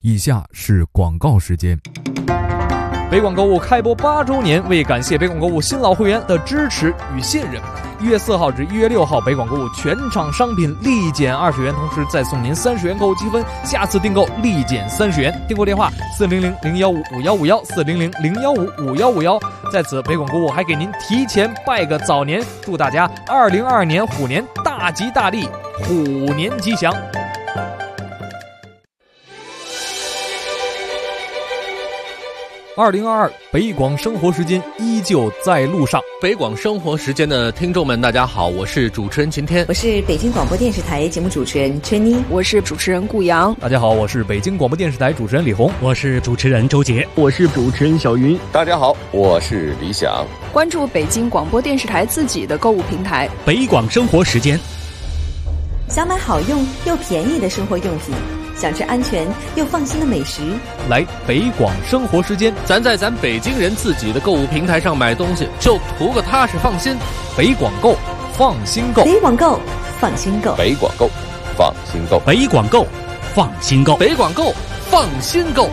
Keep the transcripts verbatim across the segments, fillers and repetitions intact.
以下是广告时间。 北广购物开播八周年，为感谢北广购物新老会员的支持与信任，一月四号至一月六号，北广购物全场商品立减二十元，同时再送您三十元购物积分，下次订购立减三十元。订购电话四零零零幺五五幺五幺四零零零幺五五幺五幺。在此，北广购物还给您提前拜个早年，祝大家二零二二年虎年大吉大利，虎年吉祥。二零二二北广生活时间依旧在路上。 北广生活时间的听众们，大家好，我是主持人晴天， 我是北京广播电视台节目主持人春妮， 我是主持人顾阳。 大家好，我是北京广播电视台主持人李红， 我是主持人周杰， 我是主持人小云。 大家好，我是李想。 关注北京广播电视台自己的购物平台北广生活时间。 想买好用又便宜的生活用品，想吃安全又放心的美食， 来北广生活时间， 咱在咱北京人自己的购物平台上买东西，就图个踏实放心。 北广购，放心购。 北广购，放心购。 北广购，放心购。 北广购，放心购。 北广购，放心购。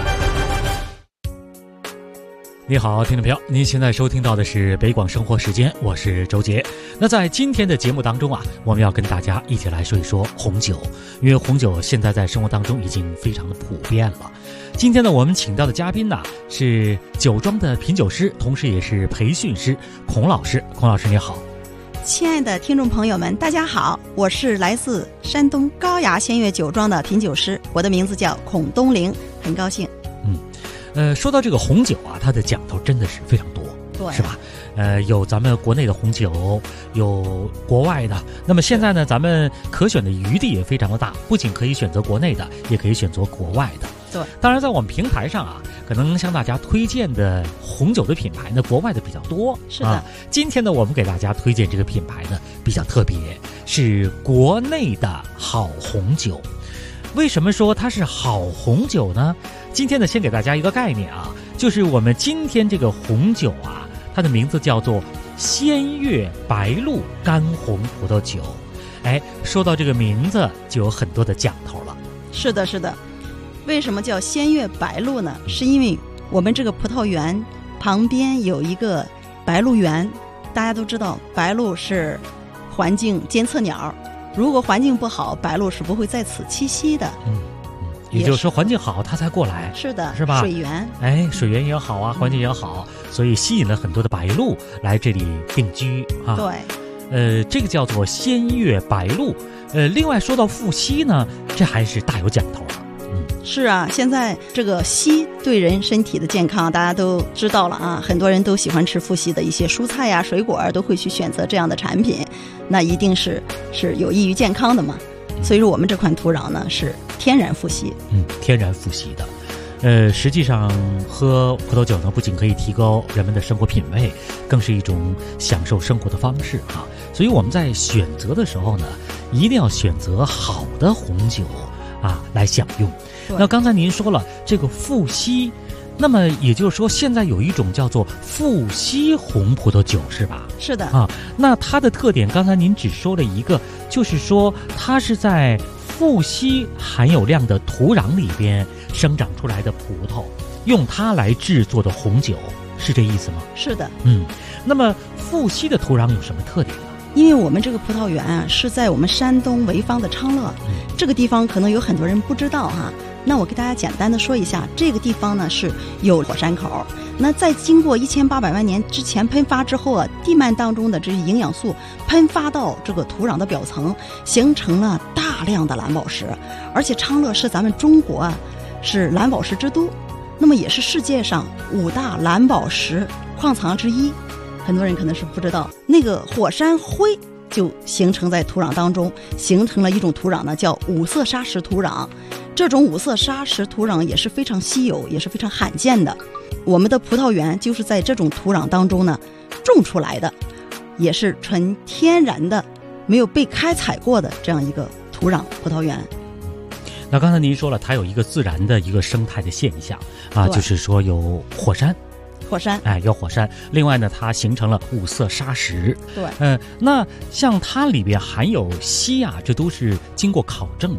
你好，听众朋友，您现在收听到的是北广生活时间，我是周杰。那在今天的节目当中啊，我们要跟大家一起来说一说红酒，因为红酒现在在生活当中已经非常的普遍了。今天呢，我们请到的嘉宾呢是酒庄的品酒师，同时也是培训师孔老师。孔老师你好。 亲爱的听众朋友们，大家好，我是来自山东高崖仙悦酒庄的品酒师，我的名字叫孔东陵，很高兴。 嗯。呃，说到这个红酒啊，它的讲头真的是非常多， 对， 是吧？呃，有咱们国内的红酒，有国外的。那么现在呢，咱们可选的余地也非常的大，不仅可以选择国内的，也可以选择国外的。 对， 当然在我们平台上啊，可能向大家推荐的红酒的品牌呢，国外的比较多。 是的， 啊、今天呢，我们给大家推荐这个品牌呢比较特别，是国内的好红酒。为什么说它是好红酒呢？今天呢，先给大家一个概念啊，就是我们今天这个红酒啊，它的名字叫做仙悦白露干红葡萄酒。哎，说到这个名字，就有很多的讲头了。 是的，是的。为什么叫仙悦白露呢？是因为我们这个葡萄园旁边有一个白鹭园，大家都知道，白鹭是环境监测鸟，如果环境不好，白鹭是不会在此栖息的。 嗯。也就是说环境好它才过来， 是的， 是吧？ 水源， 哎，水源也好啊，环境也好，所以吸引了很多的白鹭来这里定居啊。 对， 呃，这个叫做仙悦白鹭。呃，另外说到富硒呢，这还是大有讲头了。 嗯，是啊，现在这个硒对人身体的健康大家都知道了啊，很多人都喜欢吃富硒的一些蔬菜呀、水果，都会去选择这样的产品，那一定是是有益于健康的嘛。所以说我们这款土壤呢是天然富硒， 嗯，天然富硒的。呃，实际上喝葡萄酒呢，不仅可以提高人们的生活品味，更是一种享受生活的方式啊。所以我们在选择的时候呢，一定要选择好的红酒啊来享用。那刚才您说了这个富硒，那么也就是说现在有一种叫做富硒红葡萄酒是吧？ 是的啊。那它的特点刚才您只说了一个，就是说它是在富硒含有量的土壤里边生长出来的葡萄，用它来制作的红酒，是这意思吗？ 是的。 嗯，那么富硒的土壤有什么特点呢？ 因为我们这个葡萄园啊是在我们山东潍坊的昌乐、嗯、这个地方可能有很多人不知道哈、啊，那我给大家简单的说一下，这个地方呢是有火山口，那在经过一千八百万年之前喷发之后啊，地幔当中的这些营养素喷发到这个土壤的表层，形成了大量的蓝宝石，而且昌乐是咱们中国啊是蓝宝石之都，那么也是世界上五大蓝宝石矿藏之一。很多人可能是不知道，那个火山灰就形成在土壤当中，形成了一种土壤呢，叫五色砂石土壤。这种五色砂石土壤也是非常稀有，也是非常罕见的。我们的葡萄园就是在这种土壤当中呢种出来的，也是纯天然的，没有被开采过的这样一个土壤葡萄园。 那刚才您说了，它有一个自然的一个生态的现象啊，就是说有火山。 火山， 哎，有火山。另外呢，它形成了五色砂石。 对， 呃，那像它里边含有硒啊，这都是经过考证的。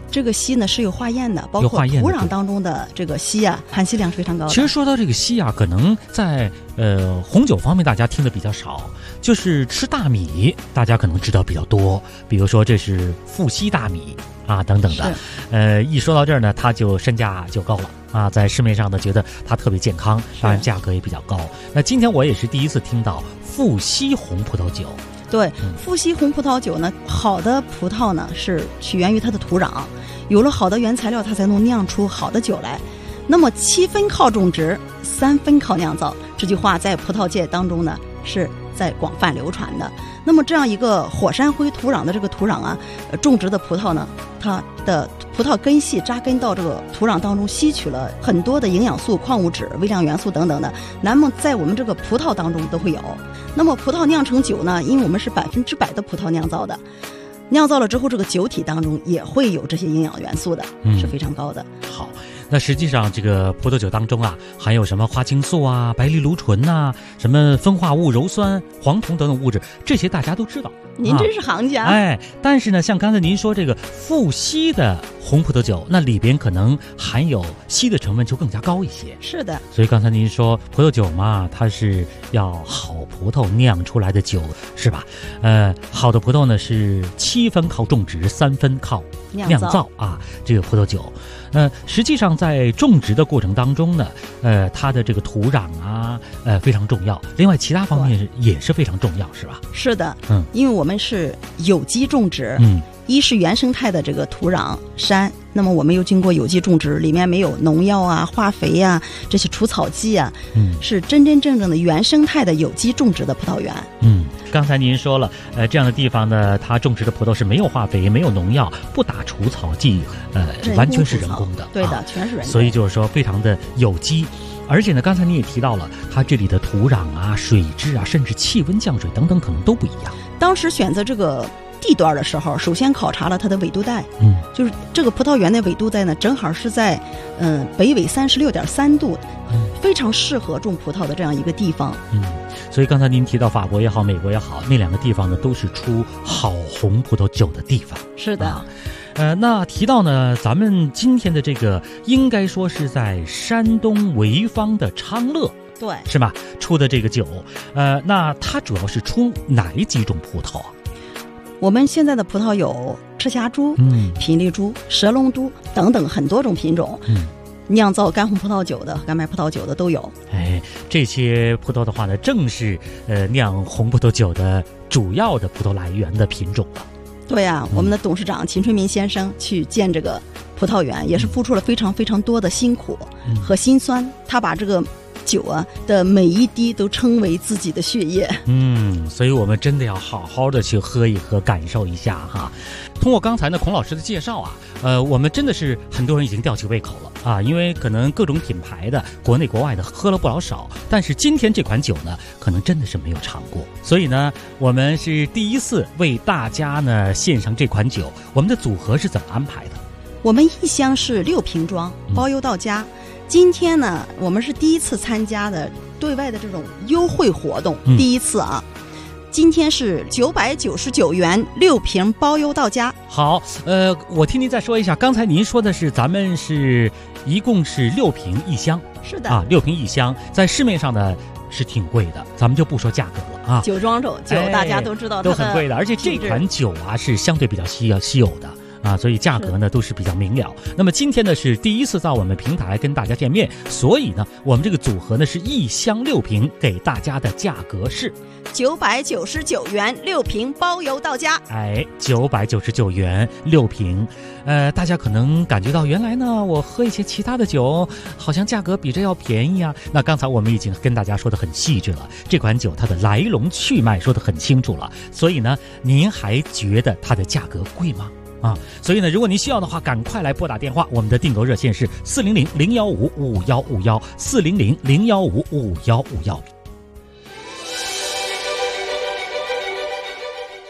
这个硒呢是有化验的，包括土壤当中的这个硒啊，含硒量是非常高的。 其实说到这个硒啊，可能在呃红酒方面大家听的比较少，就是吃大米，大家可能知道比较多，比如说这是富硒大米啊等等的。呃，一说到这儿呢，它就身价就高了啊，在市面上呢觉得它特别健康，当然价格也比较高。那今天我也是第一次听到富硒红葡萄酒。 对，富硒红葡萄酒呢，好的葡萄呢是起源于它的土壤，有了好的原材料，它才能酿出好的酒来。那么七分靠种植，三分靠酿造，这句话在葡萄界当中呢是在广泛流传的。那么这样一个火山灰土壤的这个土壤啊，呃、种植的葡萄呢，它的葡萄根系扎根到这个土壤当中，吸取了很多的营养素、矿物质、微量元素等等的，那么在我们这个葡萄当中都会有。那么葡萄酿成酒呢，因为我们是百分之百的葡萄酿造的，酿造了之后，这个酒体当中也会有这些营养元素的，嗯、是非常高的。 好，那实际上这个葡萄酒当中啊，含有什么花青素啊、白藜芦醇呐、什么分化物、鞣酸、黄酮等等物质，这些大家都知道。 您真是行家。 啊、哎，但是呢，像刚才您说这个富硒的红葡萄酒，那里边可能含有硒的成分就更加高一些。 是的。 所以刚才您说葡萄酒嘛，它是要好葡萄酿出来的酒，是吧？呃，好的葡萄呢是七分靠种植，三分靠酿造啊，这个葡萄酒。那、呃、实际上在种植的过程当中呢，呃，它的这个土壤啊，呃，非常重要。另外，其他方面也是非常重要，是吧？ 是的，嗯，因为我们是有机种植，嗯，一是原生态的这个土壤山，那么我们又经过有机种植，里面没有农药啊、化肥啊这些除草剂啊，嗯，是真真正正的原生态的有机种植的葡萄园。 嗯，刚才您说了，呃，这样的地方呢，它种植的葡萄是没有化肥、没有农药、不打除草剂，呃，完全是人工的， 对的， 啊、 全是人工。 所以就是说，非常的有机。而且呢，刚才你也提到了，它这里的土壤啊、水质啊，甚至气温、降水等等，可能都不一样。 当时选择这个地段的时候，首先考察了它的纬度带，嗯，就是这个葡萄园的纬度带呢，正好是在嗯、呃、北纬三十六点三度，嗯，非常适合种葡萄的这样一个地方。 嗯，所以刚才您提到法国也好，美国也好，那两个地方呢，都是出好红葡萄酒的地方。 是的。 啊呃，那提到呢，咱们今天的这个应该说是在山东潍坊的昌乐， 对， 是吧？出的这个酒，呃，那它主要是出哪几种葡萄啊？ 我们现在的葡萄有赤霞珠、嗯、品丽珠、蛇龙都等等很多种品种，嗯，酿造干红葡萄酒的、干白葡萄酒的都有。 哎，这些葡萄的话呢，正是呃酿红葡萄酒的主要的葡萄来源的品种了。 对呀、啊，我们的董事长秦春民先生去建这个葡萄园，也是付出了非常非常多的辛苦和辛酸。他把这个酒啊的每一滴都称为自己的血液。 嗯，所以我们真的要好好的去喝一喝，感受一下哈。通过刚才呢孔老师的介绍啊，呃，我们真的是很多人已经吊起胃口了啊，因为可能各种品牌的国内国外的喝了不老少，但是今天这款酒呢，可能真的是没有尝过。所以呢，我们是第一次为大家呢献上这款酒。我们的组合是怎么安排的？ 我们一箱是六瓶装，包邮到家。嗯，今天呢，我们是第一次参加的对外的这种优惠活动，嗯、第一次啊。今天是九百九十九元六瓶包邮到家。 好，呃，我听您再说一下，刚才您说的是咱们是一共是六瓶一箱， 是的啊，六瓶一箱，在市面上呢是挺贵的，咱们就不说价格了啊。 酒庄酒酒、哎、大家都知道都很贵的，而且这款酒啊是相对比较稀稀有的。啊，所以价格呢都是比较明了。那么今天呢是第一次在我们平台跟大家见面，所以呢我们这个组合呢是一箱六瓶，给大家的价格是九百九十九元六瓶包邮到家。 哎，九百九十九元六瓶，呃，大家可能感觉到原来呢我喝一些其他的酒，好像价格比这要便宜啊。那刚才我们已经跟大家说的很细致了，这款酒它的来龙去脉说的很清楚了，所以呢您还觉得它的价格贵吗？啊，所以呢，如果您需要的话，赶快来拨打电话，我们的订购热线是四零零零幺五五幺五幺四零零零幺五五幺五幺。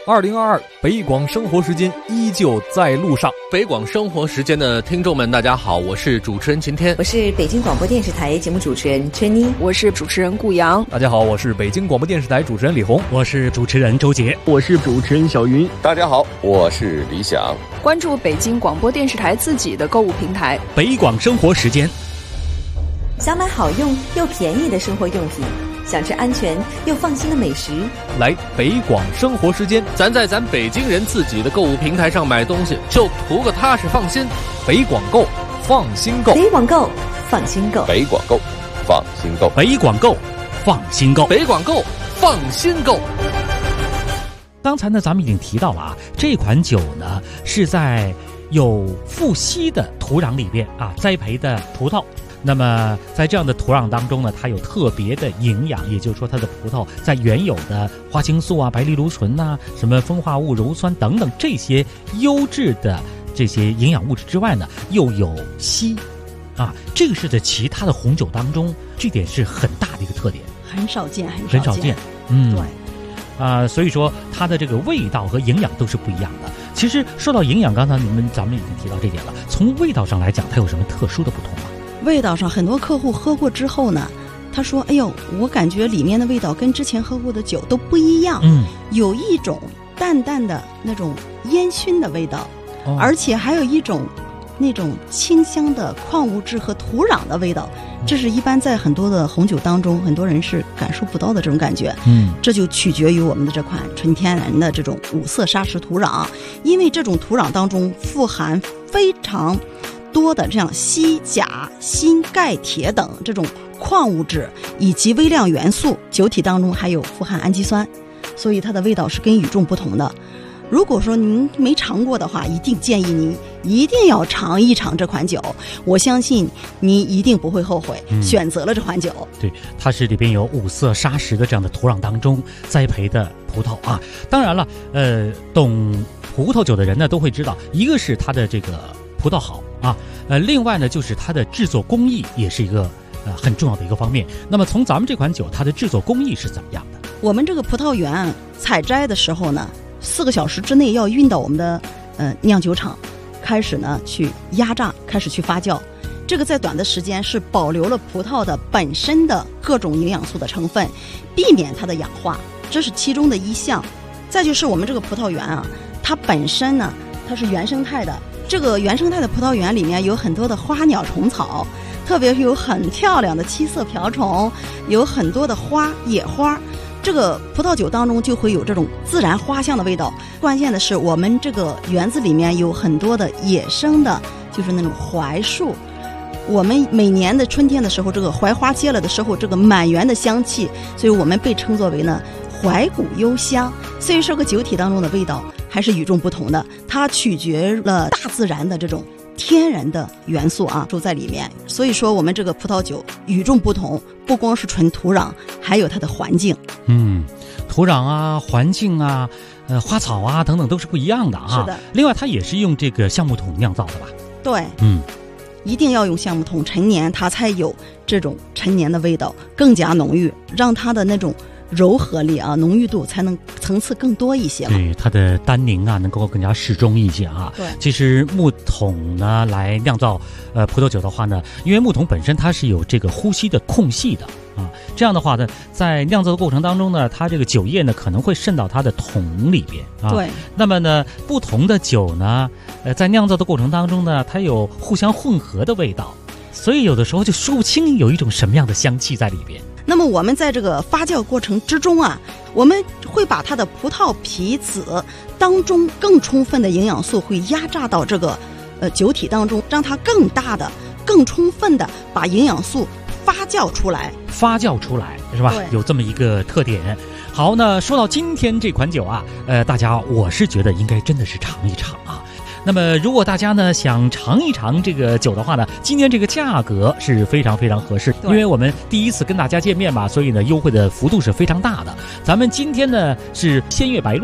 二零二二北广生活时间依旧在路上。 北广生活时间的听众们，大家好，我是主持人秦天， 我是北京广播电视台节目主持人春妮， 我是主持人顾阳。 大家好，我是北京广播电视台主持人李红， 我是主持人周杰， 我是主持人小云。 大家好，我是李想。 关注北京广播电视台自己的购物平台北广生活时间。 想买好用又便宜的生活用品，想吃安全又放心的美食， 来北广生活时间。 咱在咱北京人自己的购物平台上买东西，就图个踏实放心。 北广购，放心购。 北广购，放心购。 北广购，放心购。 北广购，放心购。 北广购，放心购。 刚才呢，咱们已经提到了啊，这款酒呢是在有富硒的土壤里边啊栽培的葡萄。那么在这样的土壤当中呢，它有特别的营养，也就是说它的葡萄在原有的花青素啊、白藜芦醇呐、什么风化物、鞣酸等等这些优质的这些营养物质之外呢，又有硒啊，这个是在其他的红酒当中，这点是很大的一个特点， 很少见，很少见。 很少见，嗯， 对。 啊、呃，所以说它的这个味道和营养都是不一样的。其实说到营养，刚才你们咱们已经提到这点了。从味道上来讲，它有什么特殊的不同吗？ 味道上，很多客户喝过之后呢，他说：“哎呦，我感觉里面的味道跟之前喝过的酒都不一样， 嗯， 有一种淡淡的那种烟熏的味道， 哦、 而且还有一种那种清香的矿物质和土壤的味道。”这是一般在很多的红酒当中，很多人是感受不到的这种感觉。 嗯， 这就取决于我们的这款纯天然的这种五色砂石土壤，因为这种土壤当中富含非常多的这样硒、钾、锌、钙、铁等这种矿物质以及微量元素，酒体当中还有富含氨基酸，所以它的味道是跟与众不同的。如果说您没尝过的话，一定建议您一定要尝一尝这款酒，我相信你一定不会后悔、嗯、选择了这款酒。 对，它是里边有五色砂石的这样的土壤当中栽培的葡萄啊。当然了，呃，懂葡萄酒的人呢都会知道，一个是它的这个葡萄好啊，呃，另外呢就是它的制作工艺也是一个呃很重要的一个方面。那么从咱们这款酒，它的制作工艺是怎么样的？ 我们这个葡萄园采摘的时候呢，四个小时之内要运到我们的呃酿酒厂，开始呢去压榨，开始去发酵。这个在短的时间是保留了葡萄的本身的各种营养素的成分，避免它的氧化，这是其中的一项。再就是我们这个葡萄园啊，它本身呢它是原生态的，这个原生态的葡萄园里面有很多的花鸟虫草，特别是有很漂亮的七色瓢虫，有很多的花野花。这个葡萄酒当中就会有这种自然花香的味道。关键的是我们这个园子里面有很多的野生的，就是那种槐树。我们每年的春天的时候，这个槐花结了的时候，这个满园的香气，所以我们被称作为呢槐谷幽香。所以说个酒体当中的味道还是与众不同的，它取决了大自然的这种天然的元素啊，住在里面。所以说我们这个葡萄酒与众不同，不光是纯土壤，还有它的环境。 嗯，土壤啊、环境啊、呃、花草啊等等都是不一样的啊。 是的。 另外，它也是用这个橡木桶酿造的吧？ 对。 嗯， 一定要用橡木桶陈年，它才有这种陈年的味道，更加浓郁，让它的那种柔和力啊、浓郁度才能层次更多一些嘛。 对，它的单宁啊能够更加适中一些啊。 对， 其实木桶呢来酿造呃葡萄酒的话呢，因为木桶本身它是有这个呼吸的空隙的啊，这样的话呢，在酿造的过程当中呢，它这个酒液呢可能会渗到它的桶里边啊。 对。 那么呢，不同的酒呢，呃，在酿造的过程当中呢，它有互相混合的味道，所以有的时候就说不清有一种什么样的香气在里边。 那么我们在这个发酵过程之中啊，我们会把它的葡萄皮籽当中更充分的营养素会压榨到这个呃酒体当中，让它更大的、更充分的把营养素发酵出来。 发酵出来是吧？有这么一个特点。好，那说到今天这款酒啊，呃，大家我是觉得应该真的是尝一尝啊。那么如果大家呢想尝一尝这个酒的话呢，今天这个价格是非常非常合适，因为我们第一次跟大家见面嘛，所以呢优惠的幅度是非常大的。咱们今天呢是鲜月白露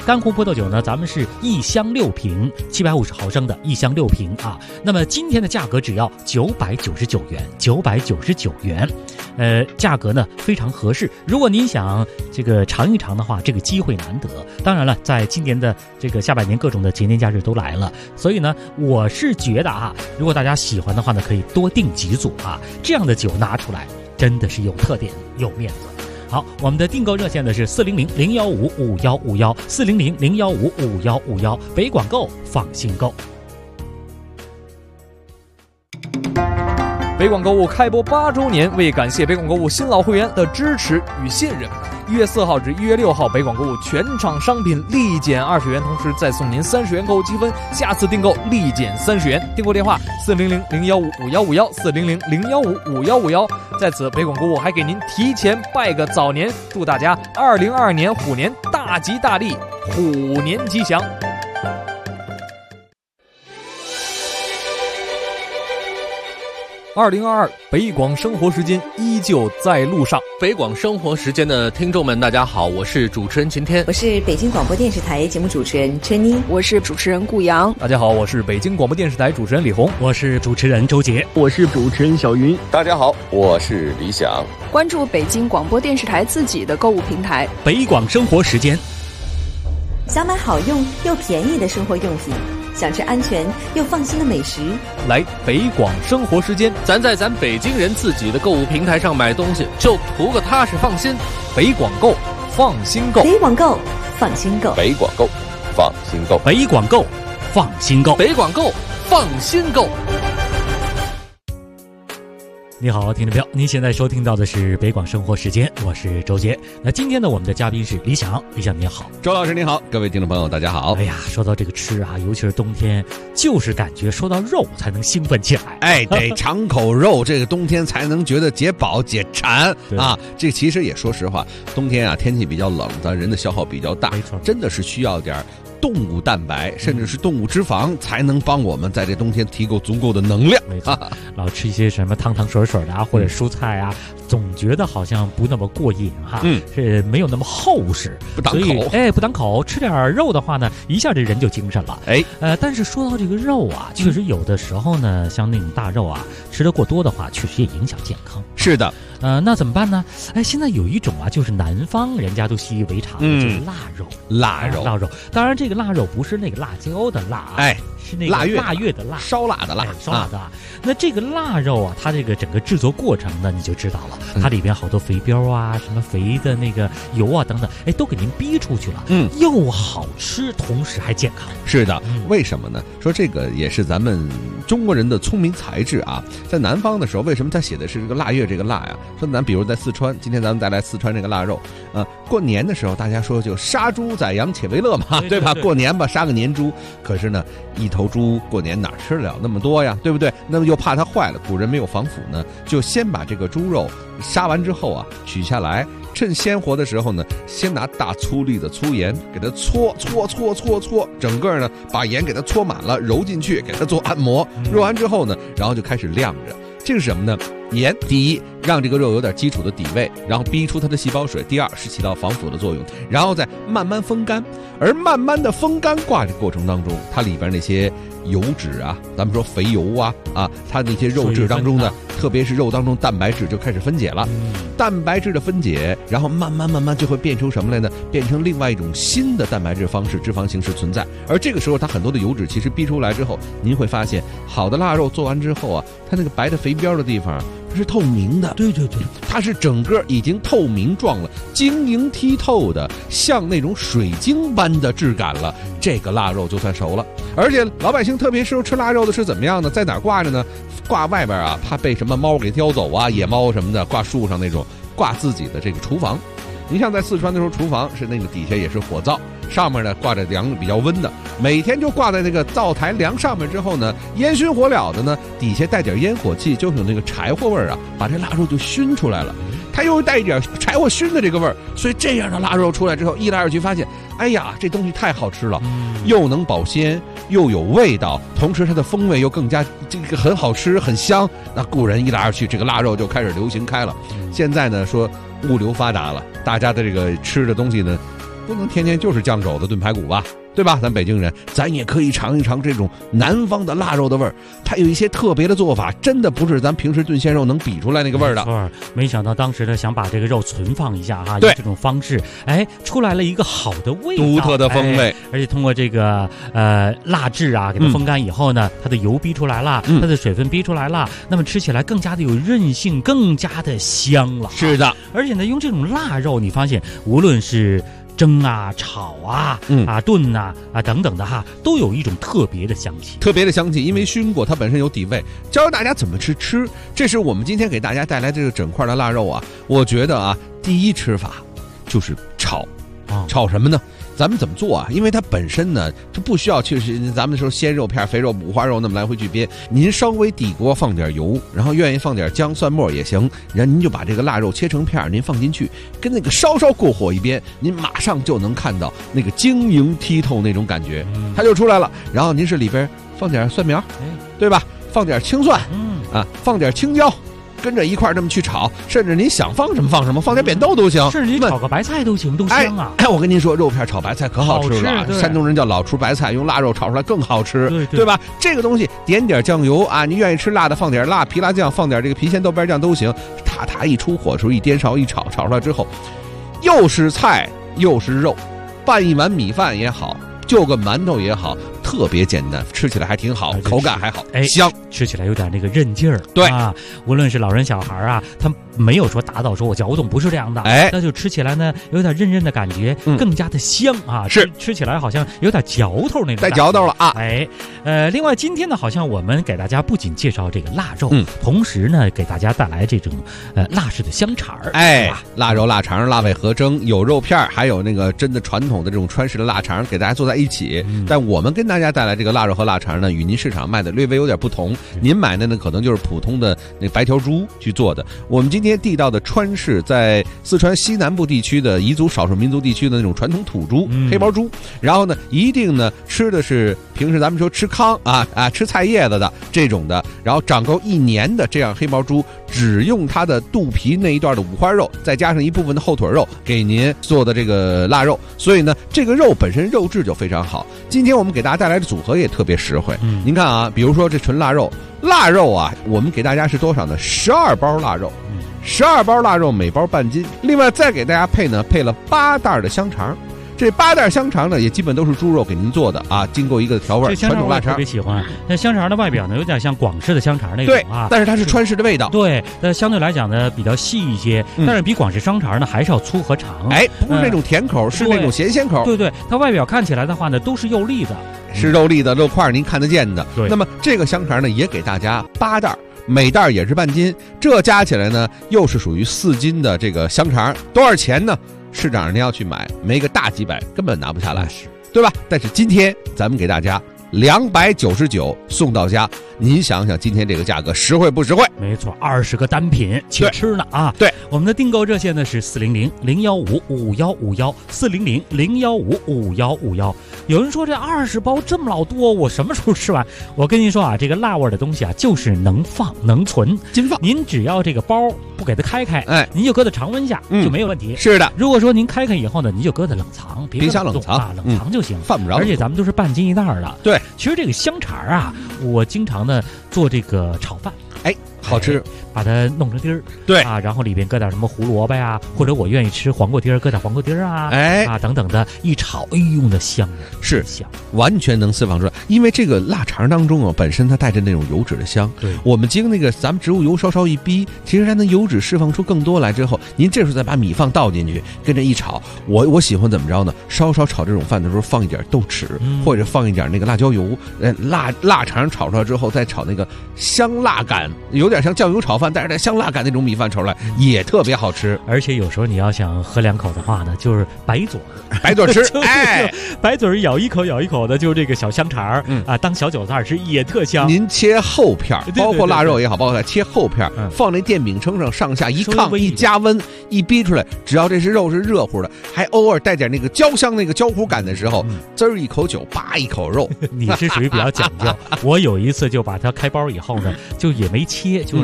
干红葡萄酒呢，咱们是一箱六瓶，七百五十毫升的一箱六瓶啊。那么今天的价格只要九百九十九元，九百九十九元，呃，价格呢非常合适。如果您想这个尝一尝的话，这个机会难得。当然了，在今年的这个下半年各种的节年假日都来了，所以呢，我是觉得啊，如果大家喜欢的话呢，可以多订几组啊，这样的酒拿出来真的是有特点、有面子。好，我们的订购热线呢是四零零零幺五五幺五幺，四零零零幺五五幺五幺，北广购放心购。 北广购物开播八周年，为感谢北广购物新老会员的支持与信任，一月四号至一月六号，北广购物全场商品立减二十元，同时再送您三十元购物积分，下次订购立减三十元。订购电话四零零零幺五五幺五幺，四零零零幺五五幺五幺。在此，北广购物还给您提前拜个早年，祝大家二零二二年虎年大吉大利，虎年吉祥。二零二二北广生活时间依旧在路上。 北广生活时间的听众们，大家好，我是主持人秦天， 我是北京广播电视台节目主持人春妮， 我是主持人顾阳。 大家好，我是北京广播电视台主持人李红， 我是主持人周杰， 我是主持人小云。 大家好，我是李想。 关注北京广播电视台自己的购物平台北广生活时间。 想买好用又便宜的生活用品，想吃安全又放心的美食， 来北广生活时间。 咱在咱北京人自己的购物平台上买东西，就图个踏实放心。 北广购放心购， 北广购放心购， 北广购放心购， 北广购放心购， 北广购放心购。 你好，听众朋友，您现在收听到的是北广生活时间，我是周杰。那今天呢，我们的嘉宾是李想，李想您好。 周老师您好，各位听众朋友大家好。 哎呀，说到这个吃啊，尤其是冬天，就是感觉说到肉才能兴奋起来。 哎，得尝口肉，这个冬天才能觉得解饱解馋啊。这其实也说实话，冬天啊天气比较冷，咱人的消耗比较大， 没错， 真的是需要点动物蛋白，甚至是动物脂肪，才能帮我们在这冬天提供足够的能量。 没错，老吃一些什么汤汤水水的啊，或者蔬菜啊，总觉得好像不那么过瘾哈，嗯，是没有那么厚实， 不挡口。 哎，不挡口，吃点肉的话呢，一下这人就精神了。哎，呃，但是说到这个肉啊，确实有的时候呢，像那种大肉啊，吃得过多的话，确实也影响健康。 是的。 呃，那怎么办呢？哎，现在有一种啊，就是南方人家都习以为常的，就是腊肉， 腊肉， 腊肉。当然，这个腊肉不是那个辣椒的辣， 哎， 是那个腊月腊月的腊， 烧腊的腊， 烧腊的腊。那这个腊肉啊，它这个整个制作过程呢，你就知道了，它里边好多肥膘啊，什么肥的那个油啊等等，哎，都给您逼出去了，嗯，又好吃，同时还健康。 是的，为什么呢？说这个也是咱们中国人的聪明才智啊。在南方的时候，为什么他写的是这个腊月这个腊呀？说咱比如在四川，今天咱们带来四川这个腊肉，呃，过年的时候大家说就杀猪宰羊且为乐嘛，对吧？过年吧，杀个年猪。可是呢，一头猪过年哪吃得了那么多呀，对不对？那么又怕它坏了，古人没有防腐呢，就先把这个猪肉杀完之后啊，取下来，趁鲜活的时候呢，先拿大粗粒的粗盐给它搓搓搓搓搓，整个呢把盐给它搓满了，揉进去，给它做按摩。揉完之后呢，然后就开始晾着。这是什么呢？盐第一让这个肉有点基础的底味，然后逼出它的细胞水；第二是起到防腐的作用，然后再慢慢风干。而慢慢的风干挂这过程当中，它里边那些油脂啊，咱们说肥油啊啊，它那些肉质当中呢，特别是肉当中蛋白质就开始分解了。嗯、蛋白质的分解，然后慢慢慢慢就会变成什么来呢？变成另外一种新的蛋白质方式、脂肪形式存在。而这个时候，它很多的油脂其实逼出来之后，您会发现，好的腊肉做完之后啊，它那个白的肥膘的地方它是透明的。 对对对， 它是整个已经透明状了，晶莹剔透的，像那种水晶般的质感了。这个腊肉就算熟了。而且老百姓特别适合吃腊肉的是怎么样呢？在哪儿挂着呢？挂外边啊，怕被什么猫给叼走啊，野猫什么的，挂树上那种，挂自己的这个厨房。你像在四川的时候，厨房是那个底下也是火灶，上面呢挂着梁比较温的，每天就挂在那个灶台梁上面之后呢，烟熏火燎的呢，底下带点烟火气，就有那个柴火味儿啊，把这腊肉就熏出来了。它又带一点柴火熏的这个味儿，所以这样的腊肉出来之后，一来二去发现，哎呀，这东西太好吃了，又能保鲜，又有味道，同时它的风味又更加这个很好吃，很香。那故人一来二去，这个腊肉就开始流行开了。现在呢，说物流发达了，大家的这个吃的东西呢， 不能天天就是酱肘子炖排骨吧，对吧？咱北京人，咱也可以尝一尝这种南方的腊肉的味儿，它有一些特别的做法，真的不是咱平时炖鲜肉能比出来那个味儿的。 没错，没想到当时呢想把这个肉存放一下哈， 对用这种方式，哎，出来了一个好的味道， 独特的风味， 哎、而且通过这个呃蜡质啊，给它风干以后呢，嗯、它的油逼出来了，嗯、它的水分逼出来了，那么吃起来更加的有韧性，更加的香了。 是的， 而且呢，用这种腊肉，你发现无论是蒸啊、炒啊、嗯、啊、炖啊、啊等等的哈，都有一种特别的香气， 特别的香气，因为熏过，它本身有底味。教大家怎么吃吃，这是我们今天给大家带来这个整块的腊肉啊。我觉得啊，第一吃法就是炒， 啊、 炒什么呢？咱们怎么做啊？因为它本身呢，它不需要去咱们说鲜肉片、肥肉、五花肉那么来回去煸。您稍微底锅放点油，然后愿意放点姜、蒜末也行，然后您就把这个腊肉切成片，您放进去，跟那个稍稍过火一煸，您马上就能看到那个晶莹剔透那种感觉，它就出来了。然后您是里边放点蒜苗，对吧？放点青蒜，啊，放点青椒。跟着一块这么去炒，甚至你想放什么放什么，放点扁豆都行， 甚至你炒个白菜都行，都香啊！ 哎，我跟您说，肉片炒白菜可好吃了， 好吃山东人叫老厨白菜，用腊肉炒出来更好吃， 对 对, 对吧？这个东西点点酱油啊，你愿意吃辣的放点辣皮辣酱，放点这个郫县豆瓣酱都行，塔塔一出火时候一颠勺一炒，炒出来之后，又是菜又是肉，拌一碗米饭也好，就个馒头也好。特别简单，吃起来还挺好，口感还好， 哎， 香， 吃起来有点那个韧劲儿。 对啊，无论是老人小孩啊，他没有说达到说我嚼不动，不是这样的， 哎， 那就吃起来呢有点韧韧的感觉，嗯、更加的香啊， 是吃, 吃起来好像有点嚼头那种， 带嚼头了啊， 哎，呃，另外今天呢，好像我们给大家不仅介绍这个腊肉， 嗯， 同时呢给大家带来这种呃腊式的香肠儿， 哎，腊肉、腊肠、腊味合蒸，有肉片，还有那个真的传统的这种川式的腊肠，给大家做在一起。嗯、但我们跟大家带来这个腊肉和腊肠呢，与您市场卖的略微有点不同。您买的呢，可能就是普通的那白条猪去做的。我们今天地道的川式，在四川西南部地区的彝族少数民族地区的那种传统土猪、嗯、黑毛猪，然后呢，一定呢吃的是平时咱们说吃糠啊啊吃菜叶子的这种的，然后长够一年的这样黑毛猪，只用它的肚皮那一段的五花肉，再加上一部分的后腿肉，给您做的这个腊肉。所以呢，这个肉本身肉质就非常好。今天我们给大家带来的组合也特别实惠。嗯，您看啊，比如说这纯腊肉，腊肉啊，我们给大家是多少呢？十二包腊肉，十二包腊肉，每包半斤。另外再给大家配呢，配了八袋的香肠。这八袋香肠呢，也基本都是猪肉给您做的啊，经过一个调味，传统腊肠。 特别喜欢。那香肠的外表呢，有点像广式的香肠那种啊， 对，但是它是川式的味道。 对，那相对来讲呢，比较细一些，嗯、但是比广式香肠呢还是要粗和长。 哎，不是那种甜口，呃、是那种咸鲜口。 对对，它外表看起来的话呢，都是肉粒的， 是肉粒的肉块，您看得见的。 对。 那么这个香肠呢，也给大家八袋。每袋也是半斤，这加起来呢，又是属于四斤的这个香肠，多少钱呢？市场上您要去买，没个大几百根本拿不下来，对吧？但是今天咱们给大家两百九十九送到家，您想想今天这个价格实惠不实惠？ 没错，二十个单品且吃呢啊！ 对， 我们的订购热线呢是四零零零幺五五幺五幺四零零零幺五五幺五幺。有人说这二十包这么老多，我什么时候吃完？我跟您说啊，这个辣味的东西啊，就是能放能存， 金放。 您只要这个包不给它开开， 哎， 您就搁在常温下、嗯、就没有问题。 是的， 如果说您开开以后呢，您就搁在冷藏，别冰箱冷藏啊，冷藏就行， 嗯、犯不着。 而且咱们都是半斤一袋的。 对， 其实这个香肠啊，我经常呢做这个炒饭， 哎。好吃、哎， 把它弄成丁儿， 对啊，然后里边搁点什么胡萝卜呀，或者我愿意吃黄瓜丁儿，搁点黄瓜丁儿啊， 哎啊等等的，一炒，哎呦那香是香， 完全能释放出来。因为这个腊肠当中啊，本身它带着那种油脂的香， 对， 我们经那个咱们植物油稍稍一逼，其实它的油脂释放出更多来之后，您这时候再把米饭倒进去，跟着一炒，我我喜欢怎么着呢？稍稍炒这种饭的时候放一点豆豉、嗯，或者放一点那个辣椒油，呃，腊腊肠炒出来之后再炒那个香辣感，有点像酱油炒饭。但是它香辣感那种米饭炒出来也特别好吃， 而且有时候你要想喝两口的话呢，就是白嘴儿， 白嘴吃，哎， 白嘴儿咬一口咬一口的，就是这个小香肠、嗯、啊，当小韭菜吃也特香。 您切厚片，包括腊肉也好，包括切厚片，嗯、放那电饼铛上，上下一炕一加温一逼出来，只要这是肉是热乎的，还偶尔带点那个焦香那个焦糊感的时候，嗯、滋儿一口酒，叭一口肉。 你是属于比较讲究，我有一次就把它开包以后呢，就也没切，就拿这个。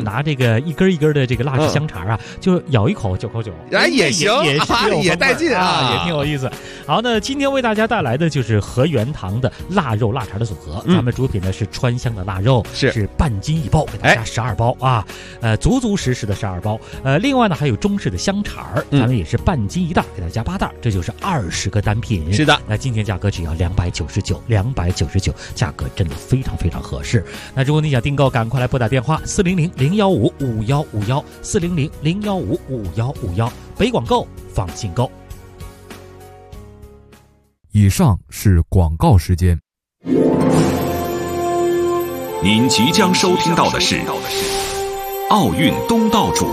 个一根一根的这个腊汁香肠啊，嗯、就咬一口九口九， 哎也行， 也也, 啊、也带劲啊， 啊，也挺有意思。好，那今天为大家带来的就是和元堂的腊肉腊肠的组合，嗯、咱们主品呢是川香的腊肉， 是是半斤一包，给大家十二包、哎、啊，呃，足足实实的十二包。呃，另外呢还有中式的香肠，咱们也是半斤一袋，给大家加八袋，这就是二十个单品。 是的， 那今天价格只要两百九十九，两百九十九，价格真的非常非常合适。那如果你想订购，赶快来拨打电话四零零零幺五五幺五幺四零零零幺五五幺五幺，北广购放心购。 以上是广告时间。 您即将收听到的是奥运东道主。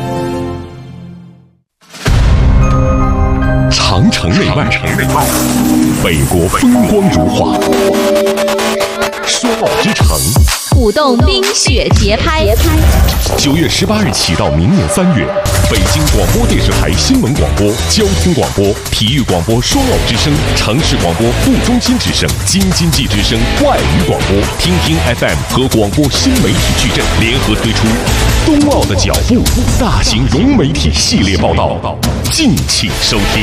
长城内外，北国风光如画，说奥之城， 舞动冰雪节拍。 九月十八日起到明年三月，北京广播电视台新闻广播、交通广播、体育广播双奥之声、城市广播副中心之声、京津冀之声外语广播、听听 F M 和广播新媒体矩阵联合推出冬奥的脚步大型融媒体系列报道，敬请收听。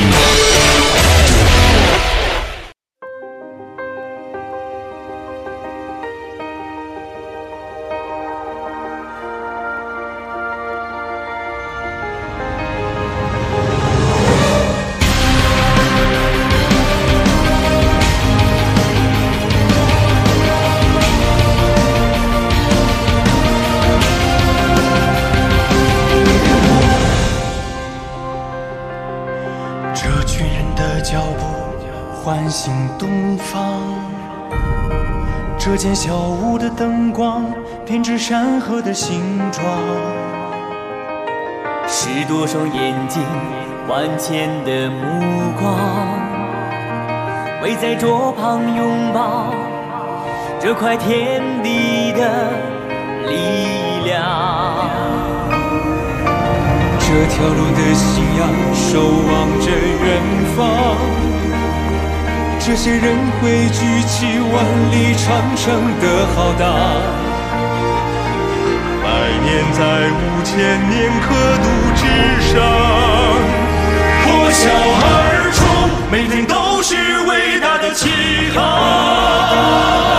唤醒东方，这间小屋的灯光编织山河的形状， 十多双眼睛万千的目光，围在桌旁拥抱这块天地的力量。 这条路的信仰守望着远方，这些人会举起万里长城的浩荡，百年在五千年刻度之上，破晓而出，每天都是伟大的起航。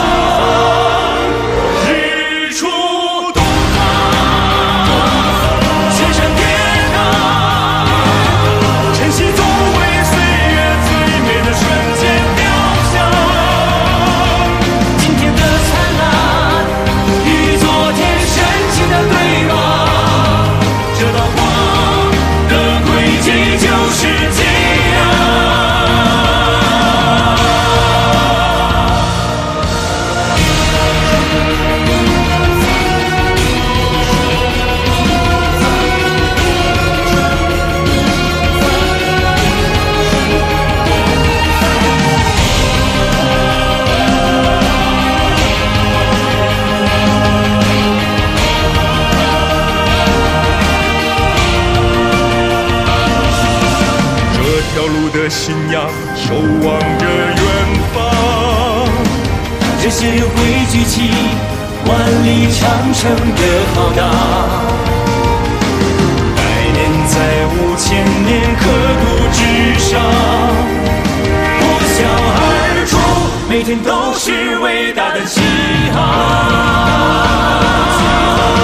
日出东方，千山跌宕，晨曦总为岁月最美的瞬间雕像。今天的灿烂与昨天深情的对望，这道光的轨迹就是激昂。的信仰守望着远方， 这些人会举起万里长城的浩荡， 百年在五千年刻度之上， 破晓而出，每天都是伟大的起航。